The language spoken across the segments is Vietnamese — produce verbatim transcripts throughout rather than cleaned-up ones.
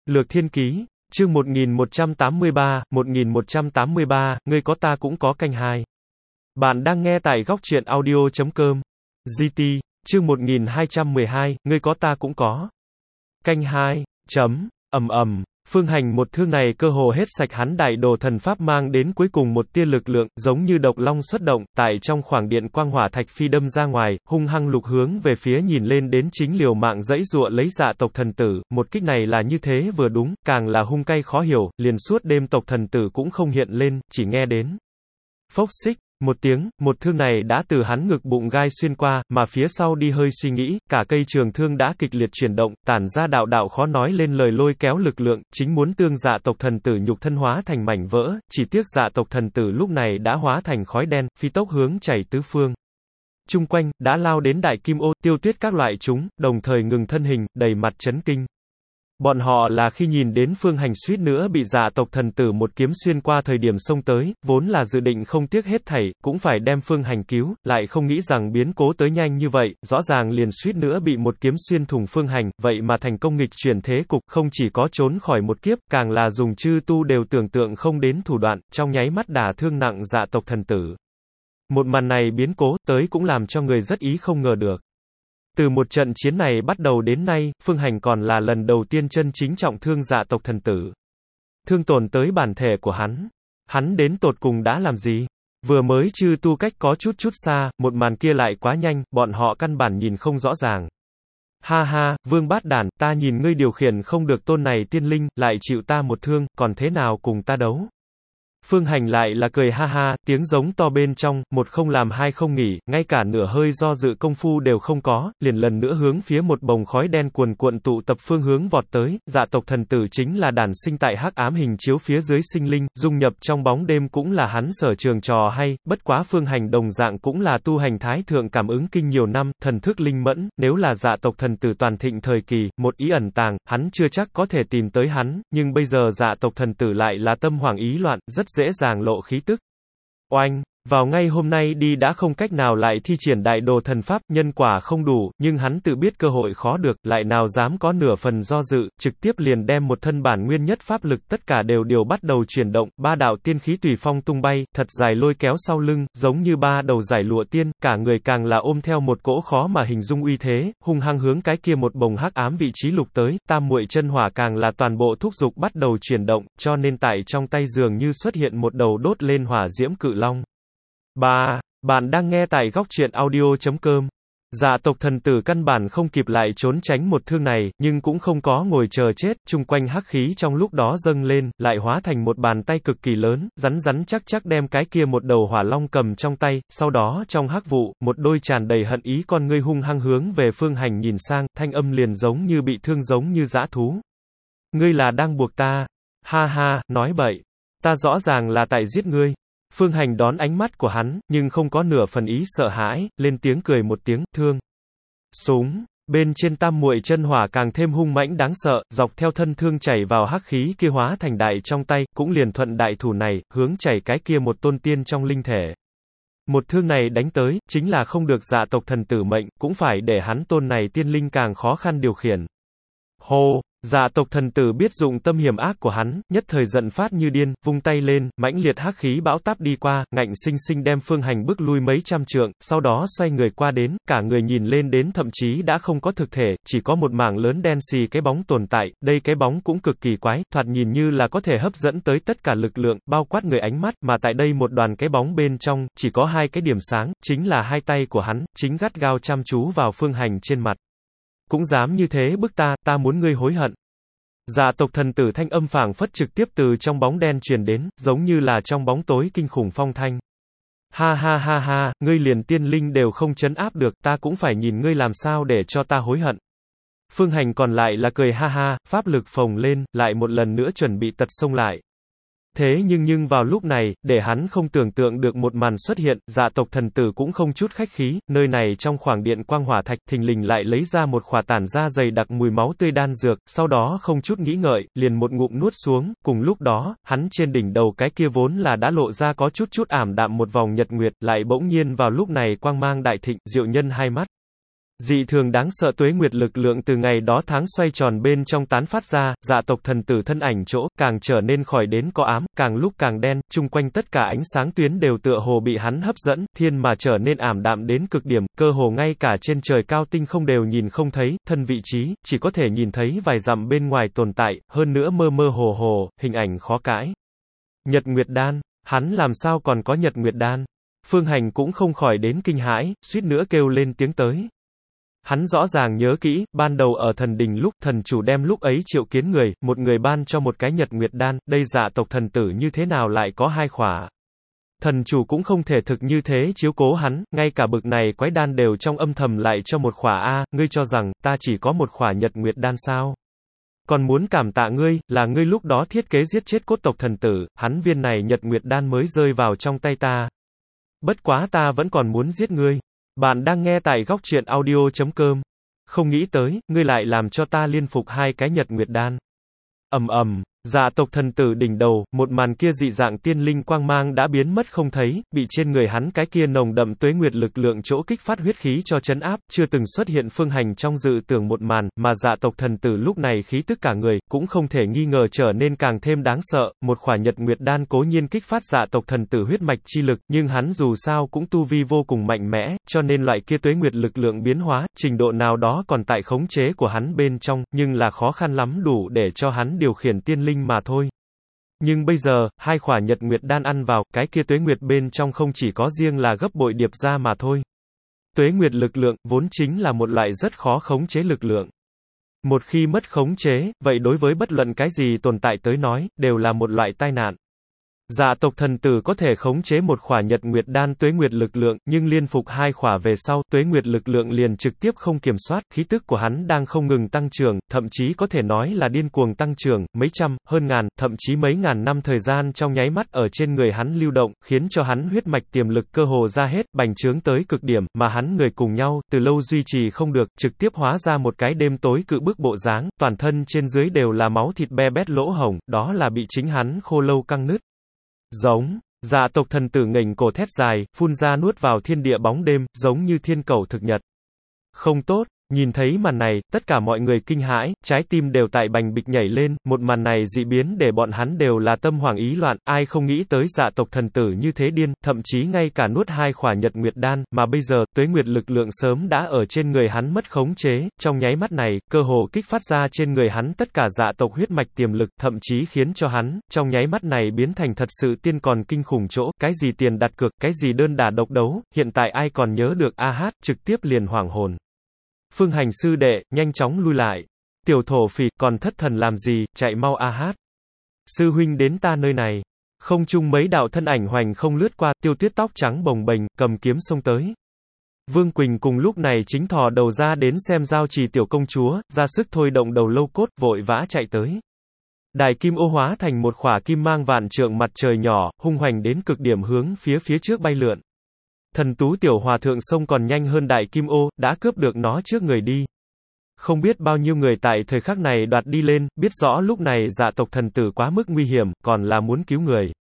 Lược Thiên Ký, chương một nghìn một trăm tám mươi ba, một nghìn một trăm tám mươi ba, ngươi có ta cũng có canh hai. Bạn đang nghe tại góc truyện audio chấm com. giê tê, chương một nghìn hai trăm mười hai, ngươi có ta cũng có. Canh hai, chấm, ầm ầm. Phương Hành một thương này cơ hồ hết sạch hắn đại đồ thần pháp mang đến cuối cùng một tia lực lượng, giống như độc long xuất động, tại trong khoảng điện quang hỏa thạch phi đâm ra ngoài, hung hăng lục hướng về phía nhìn lên đến chính liều mạng dãy dụa lấy Dạ tộc thần tử, một kích này là như thế vừa đúng, càng là hung cay khó hiểu, liền suốt đêm tộc thần tử cũng không hiện lên, chỉ nghe đến phốc xích. Một tiếng, một thương này đã từ hắn ngực bụng gai xuyên qua, mà phía sau đi hơi suy nghĩ, cả cây trường thương đã kịch liệt chuyển động, tản ra đạo đạo khó nói lên lời lôi kéo lực lượng, chính muốn tương Dạ tộc thần tử nhục thân hóa thành mảnh vỡ, chỉ tiếc Dạ tộc thần tử lúc này đã hóa thành khói đen, phi tốc hướng chảy tứ phương. Chung quanh, đã lao đến đại kim ô, tiêu tuyết các loại chúng, đồng thời ngừng thân hình, đầy mặt chấn kinh. Bọn họ là khi nhìn đến Phương Hành suýt nữa bị Dạ tộc thần tử một kiếm xuyên qua thời điểm xông tới, vốn là dự định không tiếc hết thảy, cũng phải đem Phương Hành cứu, lại không nghĩ rằng biến cố tới nhanh như vậy, rõ ràng liền suýt nữa bị một kiếm xuyên thủng Phương Hành, vậy mà thành công nghịch chuyển thế cục, không chỉ có trốn khỏi một kiếp, càng là dùng chư tu đều tưởng tượng không đến thủ đoạn, trong nháy mắt đả thương nặng Dạ tộc thần tử. Một màn này biến cố, tới cũng làm cho người rất ý không ngờ được. Từ một trận chiến này bắt đầu đến nay, Phương Hành còn là lần đầu tiên chân chính trọng thương Dạ tộc thần tử. Thương tổn tới bản thể của hắn. Hắn đến tột cùng đã làm gì? Vừa mới chư tu cách có chút chút xa, một màn kia lại quá nhanh, bọn họ căn bản nhìn không rõ ràng. Ha ha, Vương Bát Đản, ta nhìn ngươi điều khiển không được tôn này tiên linh, lại chịu ta một thương, còn thế nào cùng ta đấu? Phương Hành lại là cười ha ha, tiếng giống to bên trong, một không làm hai không nghỉ, ngay cả nửa hơi do dự công phu đều không có, liền lần nữa hướng phía một bồng khói đen cuồn cuộn tụ tập phương hướng vọt tới. Dạ tộc thần tử chính là đản sinh tại hắc ám hình chiếu phía dưới sinh linh, dung nhập trong bóng đêm cũng là hắn sở trường trò hay, bất quá Phương Hành đồng dạng cũng là tu hành thái thượng cảm ứng kinh nhiều năm, thần thức linh mẫn, nếu là Dạ tộc thần tử toàn thịnh thời kỳ, một ý ẩn tàng, hắn chưa chắc có thể tìm tới hắn, nhưng bây giờ Dạ tộc thần tử lại là tâm hoảng ý loạn, rất dễ dàng lộ khí tức. Oanh, vào ngay hôm nay đi đã không cách nào lại thi triển đại đồ thần pháp, nhân quả không đủ, nhưng hắn tự biết cơ hội khó được, lại nào dám có nửa phần do dự, trực tiếp liền đem một thân bản nguyên nhất pháp lực tất cả đều đều bắt đầu chuyển động, ba đạo tiên khí tùy phong tung bay, thật dài lôi kéo sau lưng, giống như ba đầu giải lụa tiên, cả người càng là ôm theo một cỗ khó mà hình dung uy thế, hung hăng hướng cái kia một bồng hắc ám vị trí lục tới, tam muội chân hỏa càng là toàn bộ thúc dục bắt đầu chuyển động, cho nên tại trong tay dường như xuất hiện một đầu đốt lên hỏa diễm cự long. Ba, bạn đang nghe tại góc truyện audio chấm com. Dạ tộc thần tử căn bản không kịp lại trốn tránh một thương này, nhưng cũng không có ngồi chờ chết, chung quanh hắc khí trong lúc đó dâng lên, lại hóa thành một bàn tay cực kỳ lớn, rắn rắn chắc chắc đem cái kia một đầu hỏa long cầm trong tay, sau đó trong hắc vụ, một đôi tràn đầy hận ý con ngươi hung hăng hướng về Phương Hành nhìn sang, thanh âm liền giống như bị thương giống như dã thú. Ngươi là đang buộc ta? Ha ha, nói bậy. Ta rõ ràng là tại giết ngươi. Phương Hành đón ánh mắt của hắn, nhưng không có nửa phần ý sợ hãi, lên tiếng cười một tiếng, thương. Súng, bên trên tam muội chân hỏa càng thêm hung mãnh đáng sợ, dọc theo thân thương chảy vào hắc khí kia hóa thành đại trong tay, cũng liền thuận đại thủ này, hướng chảy cái kia một tôn tiên trong linh thể. Một thương này đánh tới, chính là không được Dạ tộc thần tử mệnh, cũng phải để hắn tôn này tiên linh càng khó khăn điều khiển. Hô! Dạ tộc thần tử biết dụng tâm hiểm ác của hắn, nhất thời giận phát như điên, vung tay lên, mãnh liệt hắc khí bão táp đi qua, ngạnh sinh sinh đem Phương Hành bức lui mấy trăm trượng, sau đó xoay người qua đến, cả người nhìn lên đến thậm chí đã không có thực thể, chỉ có một mảng lớn đen xì cái bóng tồn tại, đây cái bóng cũng cực kỳ quái, thoạt nhìn như là có thể hấp dẫn tới tất cả lực lượng, bao quát người ánh mắt, mà tại đây một đoàn cái bóng bên trong, chỉ có hai cái điểm sáng, chính là hai tay của hắn, chính gắt gao chăm chú vào Phương Hành trên mặt. Cũng dám như thế bức ta, ta muốn ngươi hối hận. Dạ tộc thần tử thanh âm phảng phất trực tiếp từ trong bóng đen truyền đến, giống như là trong bóng tối kinh khủng phong thanh. Ha ha ha ha, ngươi liền tiên linh đều không trấn áp được, ta cũng phải nhìn ngươi làm sao để cho ta hối hận. Phương Hành còn lại là cười ha ha, pháp lực phồng lên, lại một lần nữa chuẩn bị tật xông lại. Thế nhưng nhưng vào lúc này, để hắn không tưởng tượng được một màn xuất hiện, Dạ tộc thần tử cũng không chút khách khí, nơi này trong khoảng điện quang hỏa thạch, thình lình lại lấy ra một khỏa tản ra dày đặc mùi máu tươi đan dược, sau đó không chút nghĩ ngợi, liền một ngụm nuốt xuống, cùng lúc đó, hắn trên đỉnh đầu cái kia vốn là đã lộ ra có chút chút ảm đạm một vòng nhật nguyệt, lại bỗng nhiên vào lúc này quang mang đại thịnh, diệu nhân hai mắt. Dị thường đáng sợ tuế nguyệt lực lượng từ ngày đó tháng xoay tròn bên trong tán phát ra, dạ tộc thần tử thân ảnh chỗ, càng trở nên khỏi đến có ám, càng lúc càng đen, chung quanh tất cả ánh sáng tuyến đều tựa hồ bị hắn hấp dẫn, thiên mà trở nên ảm đạm đến cực điểm, cơ hồ ngay cả trên trời cao tinh không đều nhìn không thấy, thân vị trí, chỉ có thể nhìn thấy vài dặm bên ngoài tồn tại, hơn nữa mơ mơ hồ hồ, hình ảnh khó cãi. Nhật Nguyệt Đan, hắn làm sao còn có Nhật Nguyệt Đan? Phương Hành cũng không khỏi đến kinh hãi, suýt nữa kêu lên tiếng tới. Hắn rõ ràng nhớ kỹ, ban đầu ở thần đình lúc thần chủ đem lúc ấy triệu kiến người, một người ban cho một cái Nhật Nguyệt Đan, đây dạ tộc thần tử như thế nào lại có hai khỏa. Thần chủ cũng không thể thực như thế chiếu cố hắn, ngay cả bực này quái đan đều trong âm thầm lại cho một khỏa a, ngươi cho rằng, ta chỉ có một khỏa Nhật Nguyệt Đan sao? Còn muốn cảm tạ ngươi, là ngươi lúc đó thiết kế giết chết cốt tộc thần tử, hắn viên này Nhật Nguyệt Đan mới rơi vào trong tay ta. Bất quá ta vẫn còn muốn giết ngươi. Bạn đang nghe tại góc truyện audio chấm com. Không nghĩ tới, ngươi lại làm cho ta liên phục hai cái Nhật Nguyệt Đan. Ầm ầm, dạ tộc thần tử đỉnh đầu, một màn kia dị dạng tiên linh quang mang đã biến mất không thấy, bị trên người hắn cái kia nồng đậm tuế nguyệt lực lượng chỗ kích phát huyết khí cho chấn áp, chưa từng xuất hiện Phương Hành trong dự tưởng một màn, mà dạ tộc thần tử lúc này khí tức cả người, cũng không thể nghi ngờ trở nên càng thêm đáng sợ, một khỏa Nhật Nguyệt Đan cố nhiên kích phát dạ tộc thần tử huyết mạch chi lực, nhưng hắn dù sao cũng tu vi vô cùng mạnh mẽ, cho nên loại kia tuế nguyệt lực lượng biến hóa, trình độ nào đó còn tại khống chế của hắn bên trong, nhưng là khó khăn lắm đủ để cho hắn điều khiển tiên linh mà thôi. Nhưng bây giờ, hai khỏa Nhật Nguyệt Đan ăn vào, cái kia tuế nguyệt bên trong không chỉ có riêng là gấp bội điệp ra mà thôi. Tuế nguyệt lực lượng, vốn chính là một loại rất khó khống chế lực lượng. Một khi mất khống chế, vậy đối với bất luận cái gì tồn tại tới nói, đều là một loại tai nạn. Dạ tộc thần tử có thể khống chế một khỏa Nhật Nguyệt Đan tuế nguyệt lực lượng, nhưng liên phục hai khỏa về sau, tuế nguyệt lực lượng liền trực tiếp không kiểm soát, khí tức của hắn đang không ngừng tăng trưởng, thậm chí có thể nói là điên cuồng tăng trưởng, mấy trăm, hơn ngàn, thậm chí mấy ngàn năm thời gian trong nháy mắt ở trên người hắn lưu động, khiến cho hắn huyết mạch tiềm lực cơ hồ ra hết, bành trướng tới cực điểm, mà hắn người cùng nhau, từ lâu duy trì không được, trực tiếp hóa ra một cái đêm tối cự bức bộ dáng, toàn thân trên dưới đều là máu thịt be bét lỗ hổng, đó là bị chính hắn khô lâu căng nứt. Giống, dạ tộc thần tử nghềnh cổ thét dài, phun ra nuốt vào thiên địa bóng đêm, giống như thiên cầu thực nhật. Không tốt, nhìn thấy màn này, tất cả mọi người kinh hãi, trái tim đều tại bành bịch nhảy lên, một màn này dị biến để bọn hắn đều là tâm hoảng ý loạn, ai không nghĩ tới dạ tộc thần tử như thế điên, thậm chí ngay cả nuốt hai khỏa Nhật Nguyệt Đan, mà bây giờ, tuế nguyệt lực lượng sớm đã ở trên người hắn mất khống chế, trong nháy mắt này, cơ hồ kích phát ra trên người hắn tất cả dạ tộc huyết mạch tiềm lực, thậm chí khiến cho hắn, trong nháy mắt này biến thành thật sự tiên còn kinh khủng chỗ, cái gì tiền đặt cược, cái gì đơn đả độc đấu, hiện tại ai còn nhớ được a hát, trực tiếp liền hoảng hồn. Phương Hành sư đệ, nhanh chóng lui lại. Tiểu thổ phỉ, còn thất thần làm gì, chạy mau a hát. Sư huynh đến ta nơi này. Không chung mấy đạo thân ảnh hoành không lướt qua, Tiêu Tuyết tóc trắng bồng bềnh, cầm kiếm xông tới. Vương Quỳnh cùng lúc này chính thò đầu ra đến xem giao trì tiểu công chúa, ra sức thôi động đầu lâu cốt, vội vã chạy tới. Đài kim ô hóa thành một khỏa kim mang vạn trượng mặt trời nhỏ, hung hoành đến cực điểm hướng phía phía trước bay lượn. Thần tú tiểu hòa thượng sông còn nhanh hơn đại kim ô, đã cướp được nó trước người đi. Không biết bao nhiêu người tại thời khắc này đoạt đi lên, biết rõ lúc này dạ tộc thần tử quá mức nguy hiểm, còn là muốn cứu người.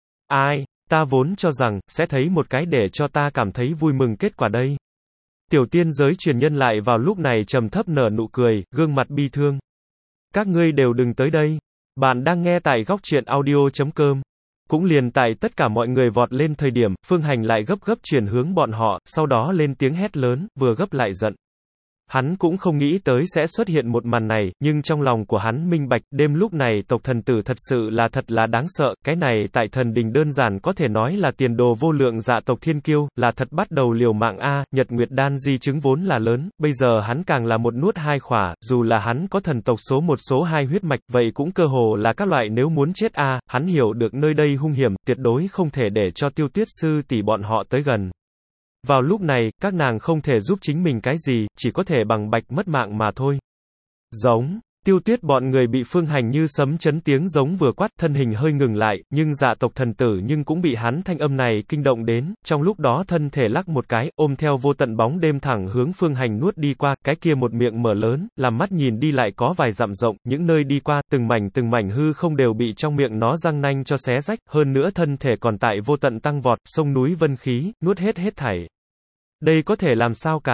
Ai, ta vốn cho rằng, sẽ thấy một cái để cho ta cảm thấy vui mừng kết quả đây. Tiểu tiên giới truyền nhân lại vào lúc này trầm thấp nở nụ cười, gương mặt bi thương. Các ngươi đều đừng tới đây. Bạn đang nghe tại góc truyện audio chấm com. Cũng liền tại tất cả mọi người vọt lên thời điểm, Phương Hành lại gấp gấp chuyển hướng bọn họ, sau đó lên tiếng hét lớn, vừa gấp lại giận. Hắn cũng không nghĩ tới sẽ xuất hiện một màn này, nhưng trong lòng của hắn minh bạch, đêm lúc này tộc thần tử thật sự là thật là đáng sợ, cái này tại thần đình đơn giản có thể nói là tiền đồ vô lượng dạ tộc thiên kiêu, là thật bắt đầu liều mạng a, Nhật Nguyệt Đan di chứng vốn là lớn, bây giờ hắn càng là một nuốt hai khỏa, dù là hắn có thần tộc số một số hai huyết mạch, vậy cũng cơ hồ là các loại nếu muốn chết a, hắn hiểu được nơi đây hung hiểm, tuyệt đối không thể để cho Tiêu Tuyết sư tỷ bọn họ tới gần. Vào lúc này, các nàng không thể giúp chính mình cái gì, chỉ có thể bằng bạch mất mạng mà thôi. Giống, Tiêu Tuyết bọn người bị Phương Hành như sấm chấn tiếng giống vừa quát, thân hình hơi ngừng lại, nhưng dạ tộc thần tử nhưng cũng bị hắn thanh âm này kinh động đến, trong lúc đó thân thể lắc một cái, ôm theo vô tận bóng đêm thẳng hướng Phương Hành nuốt đi qua, cái kia một miệng mở lớn, làm mắt nhìn đi lại có vài dặm rộng, những nơi đi qua, từng mảnh từng mảnh hư không đều bị trong miệng nó răng nanh cho xé rách, hơn nữa thân thể còn tại vô tận tăng vọt, sông núi vân khí, nuốt hết hết thảy. Đây có thể làm sao cản?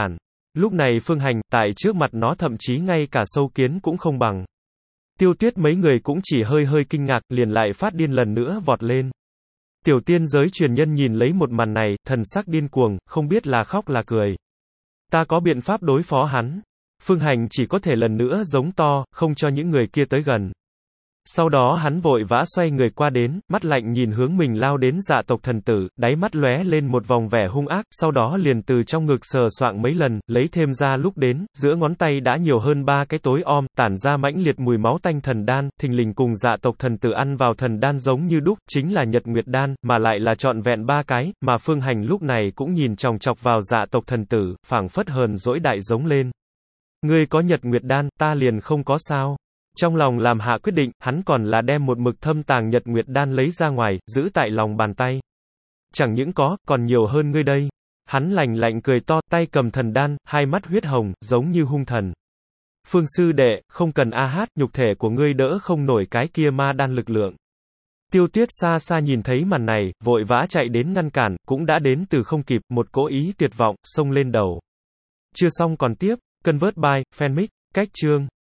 Lúc này Phương Hành, tại trước mặt nó thậm chí ngay cả sâu kiến cũng không bằng. Tiêu Tuyết mấy người cũng chỉ hơi hơi kinh ngạc, liền lại phát điên lần nữa vọt lên. Tiểu tiên giới truyền nhân nhìn lấy một màn này, thần sắc điên cuồng, không biết là khóc là cười. Ta có biện pháp đối phó hắn. Phương Hành chỉ có thể lần nữa giống to, không cho những người kia tới gần. Sau đó hắn vội vã xoay người qua đến, mắt lạnh nhìn hướng mình lao đến dạ tộc thần tử, đáy mắt lóe lên một vòng vẻ hung ác, sau đó liền từ trong ngực sờ soạng mấy lần, lấy thêm ra lúc đến, giữa ngón tay đã nhiều hơn ba cái tối om, tản ra mãnh liệt mùi máu tanh thần đan, thình lình cùng dạ tộc thần tử ăn vào thần đan giống như đúc, chính là Nhật Nguyệt đan, mà lại là trọn vẹn ba cái, mà Phương Hành lúc này cũng nhìn chòng chọc vào dạ tộc thần tử, phảng phất hờn dỗi đại giống lên. Ngươi có Nhật Nguyệt đan, ta liền không có sao. Trong lòng làm hạ quyết định, hắn còn là đem một mực thâm tàng Nhật Nguyệt đan lấy ra ngoài, giữ tại lòng bàn tay. Chẳng những có, còn nhiều hơn ngươi đây. Hắn lạnh lạnh cười to, tay cầm thần đan, hai mắt huyết hồng, giống như hung thần. Phương sư đệ, không cần a hát, nhục thể của ngươi đỡ không nổi cái kia ma đan lực lượng. Tiêu Tuyết xa xa nhìn thấy màn này, vội vã chạy đến ngăn cản, cũng đã đến từ không kịp, một cỗ ý tuyệt vọng, xông lên đầu. Chưa xong còn tiếp, Convert by, Fanmic, cách chương.